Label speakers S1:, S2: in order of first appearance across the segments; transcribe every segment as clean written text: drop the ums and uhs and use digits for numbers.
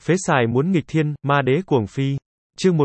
S1: Phế xài muốn nghịch thiên, ma đế cuồng phi. Chương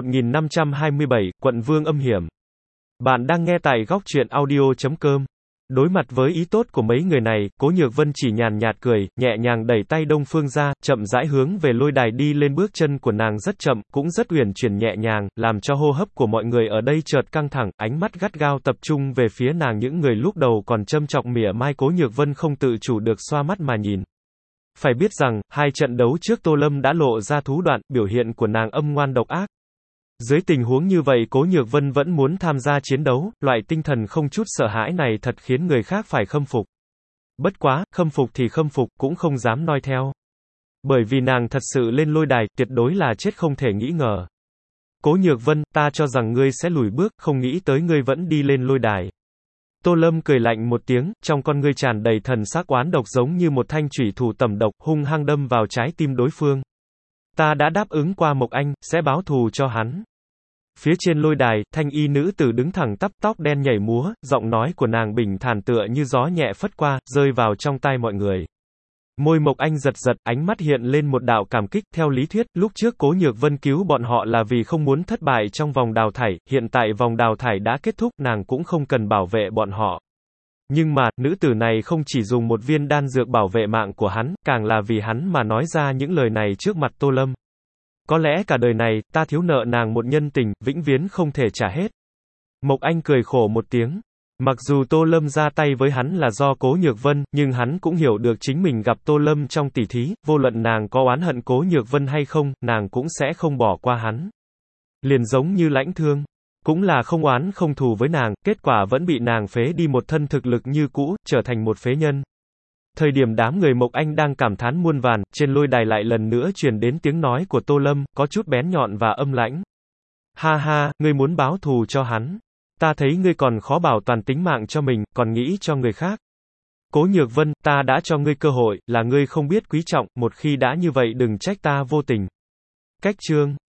S1: 1527, Quận Vương âm hiểm. Bạn đang nghe tại góc truyện audio.com. Đối mặt với ý tốt của mấy người này, Cố Nhược Vân chỉ nhàn nhạt cười, nhẹ nhàng đẩy tay Đông Phương ra, chậm rãi hướng về lôi đài đi lên. Bước chân của nàng rất chậm, cũng rất uyển chuyển nhẹ nhàng, làm cho hô hấp của mọi người ở đây chợt căng thẳng, ánh mắt gắt gao tập trung về phía nàng. Những người lúc đầu còn châm chọc mỉa mai Cố Nhược Vân không tự chủ được xoa mắt mà nhìn. Phải biết rằng, hai trận đấu trước Tô Lâm đã lộ ra thú đoạn, biểu hiện của nàng âm ngoan độc ác. Dưới tình huống như vậy Cố Nhược Vân vẫn muốn tham gia chiến đấu, loại tinh thần không chút sợ hãi này thật khiến người khác phải khâm phục. Bất quá, khâm phục thì khâm phục, cũng không dám noi theo. Bởi vì nàng thật sự lên lôi đài, tuyệt đối là chết không thể nghĩ ngờ. Cố Nhược Vân, ta cho rằng ngươi sẽ lùi bước, không nghĩ tới ngươi vẫn đi lên lôi đài. Tô Lâm cười lạnh một tiếng, trong con ngươi tràn đầy thần sắc oán độc giống như một thanh chủy thủ tẩm độc, hung hăng đâm vào trái tim đối phương. Ta đã đáp ứng qua Mộc Anh, sẽ báo thù cho hắn. Phía trên lôi đài, thanh y nữ tử đứng thẳng tắp, tóc đen nhảy múa, giọng nói của nàng bình thản tựa như gió nhẹ phất qua, rơi vào trong tai mọi người. Môi Mộc Anh giật giật, ánh mắt hiện lên một đạo cảm kích. Theo lý thuyết, lúc trước Cố Nhược Vân cứu bọn họ là vì không muốn thất bại trong vòng đào thải, hiện tại vòng đào thải đã kết thúc, nàng cũng không cần bảo vệ bọn họ. Nhưng mà, nữ tử này không chỉ dùng một viên đan dược bảo vệ mạng của hắn, càng là vì hắn mà nói ra những lời này trước mặt Tô Lâm. Có lẽ cả đời này, ta thiếu nợ nàng một nhân tình, vĩnh viễn không thể trả hết. Mộc Anh cười khổ một tiếng. Mặc dù Tô Lâm ra tay với hắn là do Cố Nhược Vân, nhưng hắn cũng hiểu được chính mình gặp Tô Lâm trong tỉ thí, vô luận nàng có oán hận Cố Nhược Vân hay không, nàng cũng sẽ không bỏ qua hắn. Liền giống như Lãnh Thương, cũng là không oán không thù với nàng, kết quả vẫn bị nàng phế đi một thân thực lực như cũ, trở thành một phế nhân. Thời điểm đám người Mộc Anh đang cảm thán muôn vàn, trên lôi đài lại lần nữa truyền đến tiếng nói của Tô Lâm, có chút bén nhọn và âm lãnh. Ha ha, ngươi muốn báo thù cho hắn. Ta thấy ngươi còn khó bảo toàn tính mạng cho mình, còn nghĩ cho người khác. Cố Nhược Vân, ta đã cho ngươi cơ hội, là ngươi không biết quý trọng, một khi đã như vậy đừng trách ta vô tình. Cách chương